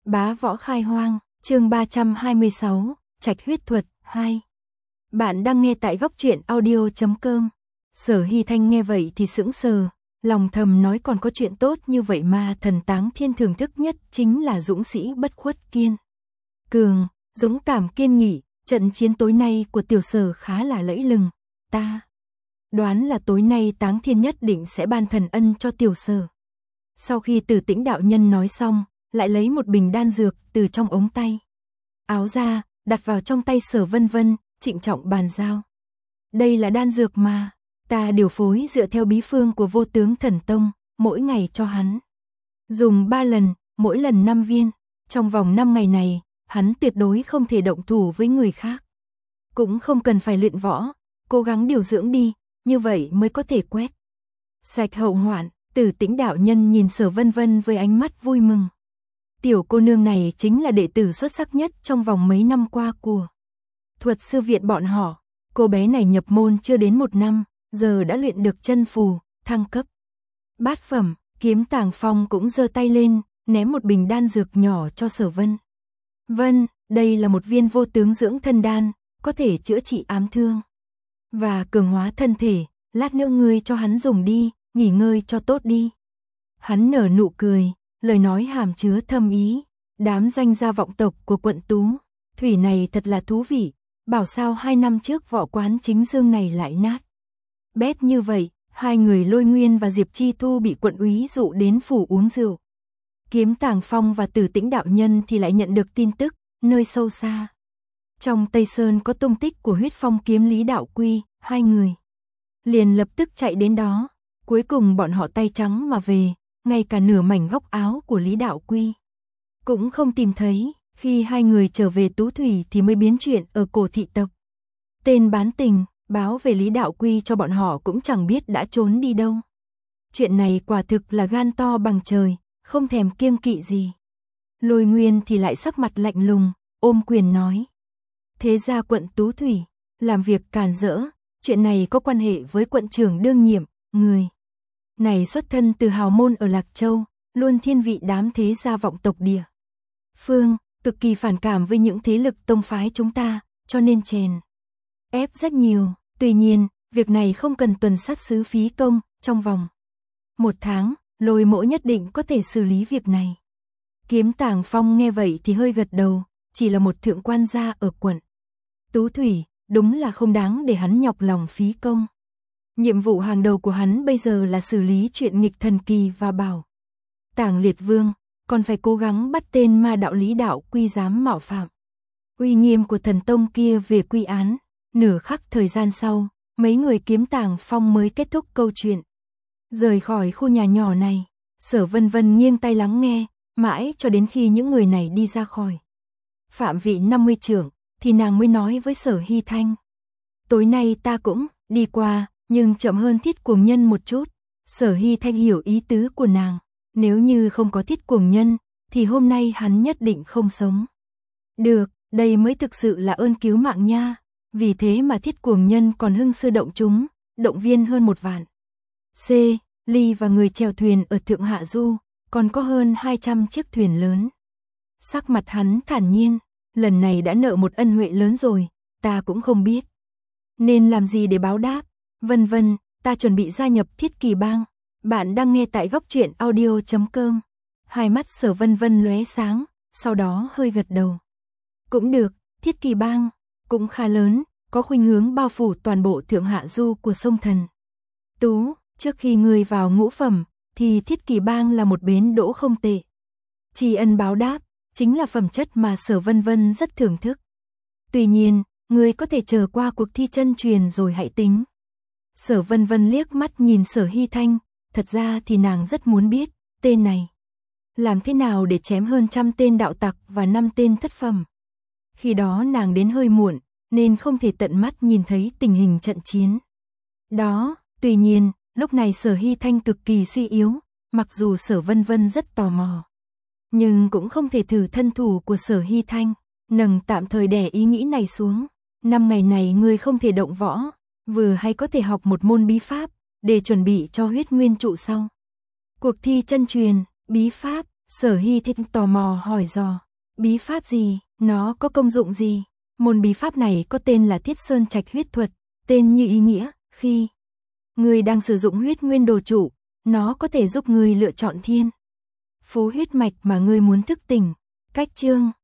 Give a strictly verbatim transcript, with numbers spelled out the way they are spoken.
Bá võ khai hoang, chương ba trăm hai mươi sáu, Trạch huyết thuật, hai. Bạn đang nghe tại góc truyện audio chấm com. Sở Hy Thanh nghe vậy thì sững sờ, lòng thầm nói còn có chuyện tốt như vậy mà. Thần Táng Thiên thưởng thức nhất chính là dũng sĩ bất khuất kiên cường, dũng cảm kiên nghị. Trận chiến tối nay của tiểu Sở khá là lẫy lừng, ta đoán là tối nay Táng Thiên nhất định sẽ ban thần ân cho tiểu Sở. Sau khi Tử Tĩnh đạo nhân nói xong, lại lấy một bình đan dược từ trong ống tay áo ra, đặt vào trong tay Sở Vân Vân, trịnh trọng bàn giao. Đây là đan dược mà ta điều phối dựa theo bí phương của Vô Tướng Thần Tông, mỗi ngày cho hắn dùng ba lần, mỗi lần năm viên. Trong vòng năm ngày này, hắn tuyệt đối không thể động thủ với người khác, cũng không cần phải luyện võ, cố gắng điều dưỡng đi, như vậy mới có thể quét sạch hậu hoạn. Tử Tĩnh đạo nhân nhìn Sở Vân Vân với ánh mắt vui mừng. Tiểu cô nương này chính là đệ tử xuất sắc nhất trong vòng mấy năm qua của Thuật sư viện bọn họ. Cô bé này nhập môn chưa đến một năm, giờ đã luyện được chân phù, thăng cấp bát phẩm. Kiếm Tàng Phong cũng giơ tay lên, ném một bình đan dược nhỏ cho Sở Vân Vân. Đây là một viên vô tướng dưỡng thân đan, có thể chữa trị ám thương và cường hóa thân thể. Lát nữa ngươi cho hắn dùng đi, nghỉ ngơi cho tốt đi. Hắn nở nụ cười, lời nói hàm chứa thâm ý. Đám danh gia vọng tộc của quận Tú Thủy này thật là thú vị. Bảo sao hai năm trước võ quán Chính Dương này lại nát bét như vậy. Hai người Lôi Nguyên và Diệp Chi Thu bị quận úy dụ đến phủ uống rượu. Kiếm Tàng Phong và Tử Tĩnh đạo nhân thì lại nhận được tin tức, nơi sâu xa trong Tây Sơn có tung tích của huyết phong kiếm Lý Đạo Quy. Hai người liền lập tức chạy đến đó. Cuối cùng bọn họ tay trắng mà về, ngay cả nửa mảnh góc áo của Lý Đạo Quy cũng không tìm thấy. Khi hai người trở về Tú Thủy thì mới biến chuyện ở cổ thị tộc tên bán tình báo về Lý Đạo Quy cho bọn họ cũng chẳng biết đã trốn đi đâu. Chuyện này quả thực là gan to bằng trời, không thèm kiêng kỵ gì. Lôi Nguyên thì lại sắc mặt lạnh lùng, ôm quyền nói: thế ra quận Tú Thủy làm việc càn rỡ, chuyện này có quan hệ với quận trưởng đương nhiệm. Người này xuất thân từ hào môn ở Lạc Châu, luôn thiên vị đám thế gia vọng tộc địa phương, cực kỳ phản cảm với những thế lực tông phái chúng ta, cho nên chèn ép rất nhiều. Tuy nhiên, việc này không cần tuần sát sứ phí công, trong vòng một tháng, Lôi mỗ nhất định có thể xử lý việc này. Kiếm Tàng Phong nghe vậy thì hơi gật đầu, chỉ là một thượng quan gia ở quận Tú Thủy, đúng là không đáng để hắn nhọc lòng phí công. Nhiệm vụ hàng đầu của hắn bây giờ là xử lý chuyện nghịch thần kỳ và bảo tàng liệt vương, còn phải cố gắng bắt tên ma đạo Lý Đạo Quy dám mạo phạm uy nghiêm của thần tông kia về quy án. Nửa khắc thời gian sau, mấy người Kiếm Tàng Phong mới kết thúc câu chuyện. Rời khỏi khu nhà nhỏ này, Sở Vân Vân nghiêng tai lắng nghe, mãi cho đến khi những người này đi ra khỏi phạm vị năm mươi trượng, thì nàng mới nói với Sở Hy Thanh: tối nay ta cũng đi qua, nhưng chậm hơn Thiết Cuồng Nhân một chút. Sở Hy Thanh hiểu ý tứ của nàng, nếu như không có Thiết Cuồng Nhân, thì hôm nay hắn nhất định không sống được, đây mới thực sự là ơn cứu mạng nha. Vì thế mà Thiết Cuồng Nhân còn hưng sư động chúng, động viên hơn một vạn C, ly và người chèo thuyền ở Thượng Hạ Du, còn có hơn hai trăm chiếc thuyền lớn. Sắc mặt hắn thản nhiên, lần này đã nợ một ân huệ lớn rồi, ta cũng không biết nên làm gì để báo đáp. Vân Vân, ta chuẩn bị gia nhập Thiết Kỳ Bang. Bạn đang nghe tại góc truyện audio chấm com. Hai mắt Sở Vân Vân lóe sáng, sau đó hơi gật đầu. Cũng được, Thiết Kỳ Bang cũng khá lớn, có khuynh hướng bao phủ toàn bộ Thượng Hạ Du của sông Thần Tú. Trước khi ngươi vào ngũ phẩm, thì Thiết Kỳ Bang là một bến đỗ không tệ. Tri ân báo đáp chính là phẩm chất mà Sở Vân Vân rất thưởng thức. Tuy nhiên, ngươi có thể chờ qua cuộc thi chân truyền rồi hãy tính. Sở Vân Vân liếc mắt nhìn Sở Hy Thanh, thật ra thì nàng rất muốn biết tên này làm thế nào để chém hơn trăm tên đạo tặc và năm tên thất phẩm. Khi đó nàng đến hơi muộn, nên không thể tận mắt nhìn thấy tình hình trận chiến đó. Tuy nhiên, lúc này Sở Hy Thanh cực kỳ suy yếu, mặc dù Sở Vân Vân rất tò mò, nhưng cũng không thể thử thân thủ của Sở Hy Thanh. Nâng tạm thời đè ý nghĩ này xuống. Năm ngày này ngươi không thể động võ, vừa hay có thể học một môn bí pháp, để chuẩn bị cho huyết nguyên trụ sau cuộc thi chân truyền. Bí pháp, Sở Hy Thích tò mò hỏi dò, bí pháp gì, nó có công dụng gì? Môn bí pháp này có tên là Thiết Sơn Trạch huyết thuật, tên như ý nghĩa, khi người đang sử dụng huyết nguyên đồ trụ, nó có thể giúp người lựa chọn thiên phú huyết mạch mà người muốn thức tỉnh. Cách chương